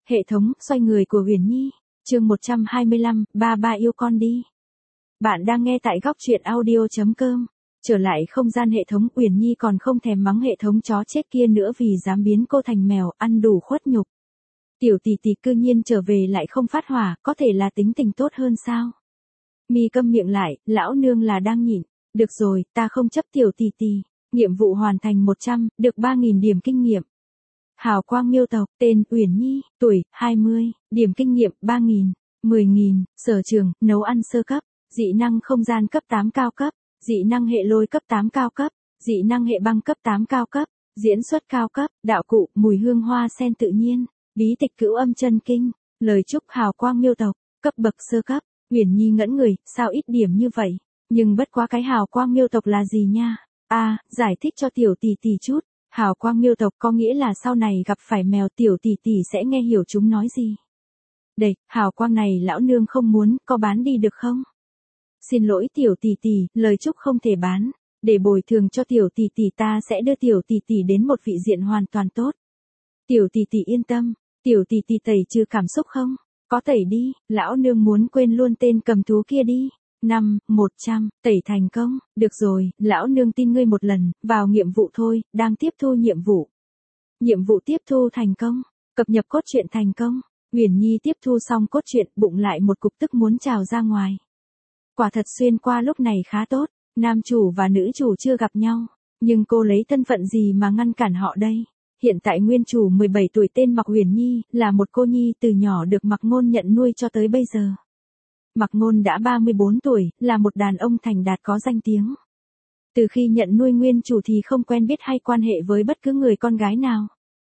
Hệ thống xoay người của Uyển Nhi, chương 125, ba ba yêu con đi. Bạn đang nghe tại góc truyện audio.com. Trở lại không gian hệ thống, Uyển Nhi còn không thèm mắng hệ thống chó chết kia nữa vì dám biến cô thành mèo, ăn đủ khuất nhục. Tiểu tỷ tỷ cư nhiên trở về lại không phát hỏa, có thể là tính tình tốt hơn sao? Mi câm miệng lại, lão nương là đang nhịn. Được rồi, ta không chấp tiểu tỷ tỷ. Nhiệm vụ hoàn thành 100, được 3.000 điểm kinh nghiệm. Hào quang miêu tộc, tên Uyển Nhi, tuổi 20, điểm kinh nghiệm 3.000, 10.000, sở trường nấu ăn sơ cấp, dị năng không gian cấp 8 cao cấp, dị năng hệ lôi cấp 8 cao cấp, dị năng hệ băng cấp 8 cao cấp, diễn xuất cao cấp, đạo cụ mùi hương hoa sen tự nhiên, bí tịch cửu âm chân kinh, lời chúc hào quang miêu tộc, cấp bậc sơ cấp. Uyển Nhi ngẩn người, sao ít điểm như vậy? Nhưng bất quá cái hào quang miêu tộc là gì nha? Giải thích cho tiểu tỷ tỷ chút. Hào quang miêu tộc có nghĩa là sau này gặp phải mèo, tiểu tỷ tỷ sẽ nghe hiểu chúng nói gì. Đây, hào quang này lão nương không muốn, có bán đi được không? Xin lỗi tiểu tỷ tỷ, lời chúc không thể bán. Để bồi thường cho tiểu tỷ tỷ ta sẽ đưa tiểu tỷ tỷ đến một vị diện hoàn toàn tốt. Tiểu tỷ tỷ yên tâm, tiểu tỷ tỷ tẩy trừ cảm xúc không? Có tẩy đi, lão nương muốn quên luôn tên cầm thú kia đi. 100, tẩy thành công, được rồi, lão nương tin ngươi một lần, vào nhiệm vụ thôi, đang tiếp thu nhiệm vụ. Nhiệm vụ tiếp thu thành công, cập nhật cốt truyện thành công. Uyển Nhi tiếp thu xong cốt truyện, bụng lại một cục tức muốn trào ra ngoài. Quả thật xuyên qua lúc này khá tốt, nam chủ và nữ chủ chưa gặp nhau, nhưng cô lấy thân phận gì mà ngăn cản họ đây? Hiện tại nguyên chủ 17 tuổi tên Mạc Uyển Nhi, là một cô nhi từ nhỏ được Mạc Ngôn nhận nuôi cho tới bây giờ. Mạc Ngôn đã 34 tuổi, là một đàn ông thành đạt có danh tiếng. Từ khi nhận nuôi nguyên chủ thì không quen biết hay quan hệ với bất cứ người con gái nào.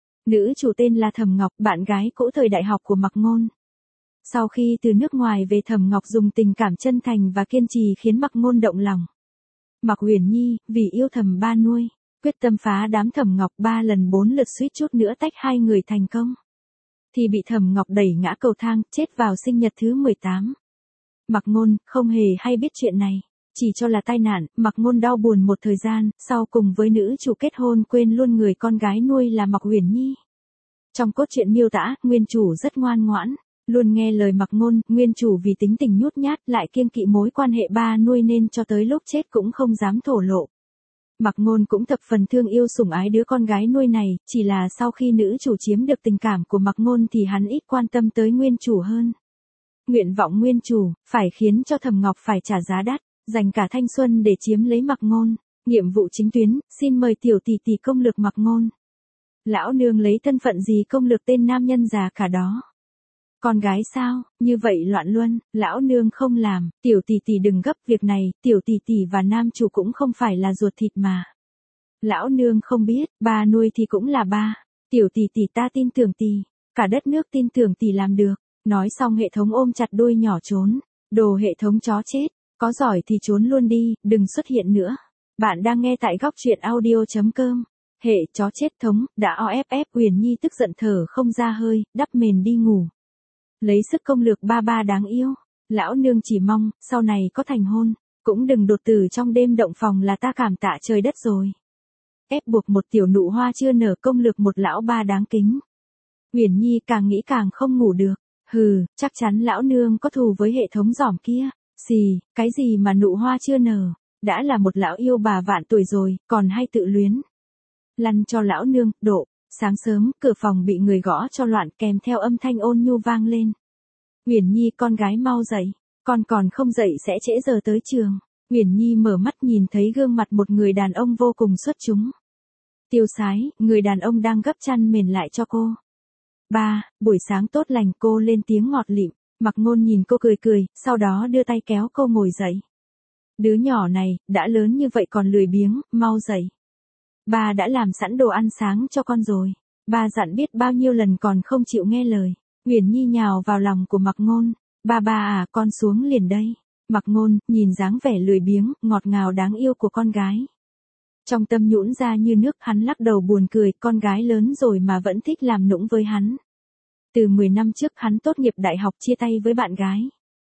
Nữ chủ tên là Thẩm Ngọc, bạn gái cũ thời đại học của Mạc Ngôn. Sau khi từ nước ngoài về, Thẩm Ngọc dùng tình cảm chân thành và kiên trì khiến Mạc Ngôn động lòng. Mạc Uyển Nhi, vì yêu Thẩm ba nuôi, quyết tâm phá đám Thẩm Ngọc 3 lần 4 lượt, suýt chút nữa tách hai người thành công. Thì bị Thẩm Ngọc đẩy ngã cầu thang, chết vào sinh nhật thứ 18. Mạc Ngôn không hề hay biết chuyện này, chỉ cho là tai nạn. Mạc Ngôn đau buồn một thời gian, sau cùng với nữ chủ kết hôn, quên luôn người con gái nuôi là Mạc Uyển Nhi. Trong cốt truyện miêu tả, nguyên chủ rất ngoan ngoãn, luôn nghe lời Mạc Ngôn. Nguyên chủ vì tính tình nhút nhát lại kiêng kỵ mối quan hệ ba nuôi nên cho tới lúc chết cũng không dám thổ lộ. Mạc Ngôn cũng thập phần thương yêu sủng ái đứa con gái nuôi này, chỉ là sau khi nữ chủ chiếm được tình cảm của Mạc Ngôn thì hắn ít quan tâm tới nguyên chủ hơn. Nguyện vọng nguyên chủ, phải khiến cho Thẩm Ngọc phải trả giá đắt, dành cả thanh xuân để chiếm lấy Mạc Ngôn. Nhiệm vụ chính tuyến, xin mời tiểu tỷ tỷ công lược Mạc Ngôn. Lão nương lấy thân phận gì công lược tên nam nhân già cả đó? Con gái sao, như vậy loạn luân, lão nương không làm, tiểu tỷ tỷ đừng gấp việc này, tiểu tỷ tỷ và nam chủ cũng không phải là ruột thịt mà. Lão nương không biết, ba nuôi thì cũng là ba, tiểu tỷ tỷ ta tin tưởng tỷ, cả đất nước tin tưởng tỷ làm được. Nói xong hệ thống ôm chặt đuôi nhỏ trốn. Đồ hệ thống chó chết, có giỏi thì trốn luôn đi, đừng xuất hiện nữa. Bạn đang nghe tại góc truyện audio.com. Hệ chó chết thống, đã OFF. Uyển Nhi tức giận thở không ra hơi, đắp mền đi ngủ. Lấy sức công lược ba ba đáng yêu. Lão nương chỉ mong, sau này có thành hôn, cũng đừng đột tử trong đêm động phòng là ta cảm tạ trời đất rồi. Ép buộc một tiểu nụ hoa chưa nở công lược một lão ba đáng kính. Uyển Nhi càng nghĩ càng không ngủ được. Hừ, chắc chắn lão nương có thù với hệ thống giỏm kia. Xì, cái gì mà nụ hoa chưa nở, đã là một lão yêu bà vạn tuổi rồi, còn hay tự luyến. Lăn cho lão nương, độ. Sáng sớm, cửa phòng bị người gõ cho loạn, kèm theo âm thanh ôn nhu vang lên. Uyển Nhi, con gái mau dậy, con còn không dậy sẽ trễ giờ tới trường. Uyển Nhi mở mắt nhìn thấy gương mặt một người đàn ông vô cùng xuất chúng. Tiêu sái, người đàn ông đang gấp chăn mền lại cho cô. Ba, buổi sáng tốt lành, cô lên tiếng ngọt lịm. Mạc Ngôn nhìn cô cười cười, sau đó đưa tay kéo cô ngồi dậy. Đứa nhỏ này, đã lớn như vậy còn lười biếng, mau dậy. Ba đã làm sẵn đồ ăn sáng cho con rồi. Ba dặn biết bao nhiêu lần còn không chịu nghe lời. Uyển Nhi nhào vào lòng của Mạc Ngôn. Ba à, con xuống liền đây. Mạc Ngôn, nhìn dáng vẻ lười biếng, ngọt ngào đáng yêu của con gái. Trong tâm nhũn ra như nước, hắn lắc đầu buồn cười, con gái lớn rồi mà vẫn thích làm nũng với hắn. Từ 10 năm trước hắn tốt nghiệp đại học chia tay với bạn gái.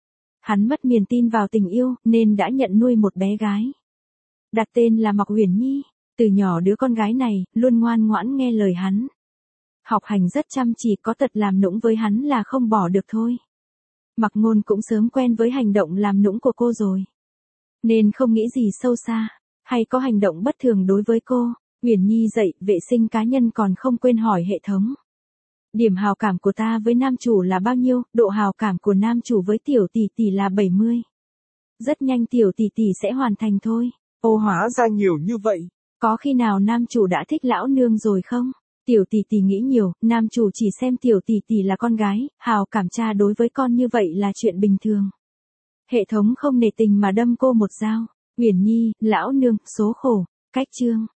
Hắn mất niềm tin vào tình yêu, nên đã nhận nuôi một bé gái. Đặt tên là Mạc Uyển Nhi. Từ nhỏ đứa con gái này, luôn ngoan ngoãn nghe lời hắn. Học hành rất chăm chỉ, có tật làm nũng với hắn là không bỏ được thôi. Mặc Ngôn cũng sớm quen với hành động làm nũng của cô rồi, nên không nghĩ gì sâu xa, hay có hành động bất thường đối với cô. Uyển Nhi dậy, vệ sinh cá nhân còn không quên hỏi hệ thống. Điểm hào cảm của ta với nam chủ là bao nhiêu? Độ hào cảm của nam chủ với tiểu tỷ tỷ là 70. Rất nhanh tiểu tỷ tỷ sẽ hoàn thành thôi. Ô hóa ra nhiều như vậy. Có khi nào nam chủ đã thích lão nương rồi không? Tiểu tỷ tỷ nghĩ nhiều, nam chủ chỉ xem tiểu tỷ tỷ là con gái, hào cảm cha đối với con như vậy là chuyện bình thường. Hệ thống không nể tình mà đâm cô một dao. Uyển Nhi, lão nương, số khổ. Cách chương